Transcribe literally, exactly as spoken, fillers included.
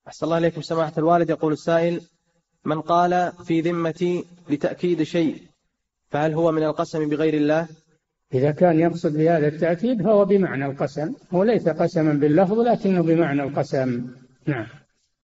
أحسن الله إليكم سماحة الوالد. يقول السائل: من قال في ذمتي لتأكيد شيء فهل هو من القسم بغير الله؟ إذا كان يقصد بهذا التأكيد فهو بمعنى القسم، وليس قسما باللفظ لكنه بمعنى القسم. نعم.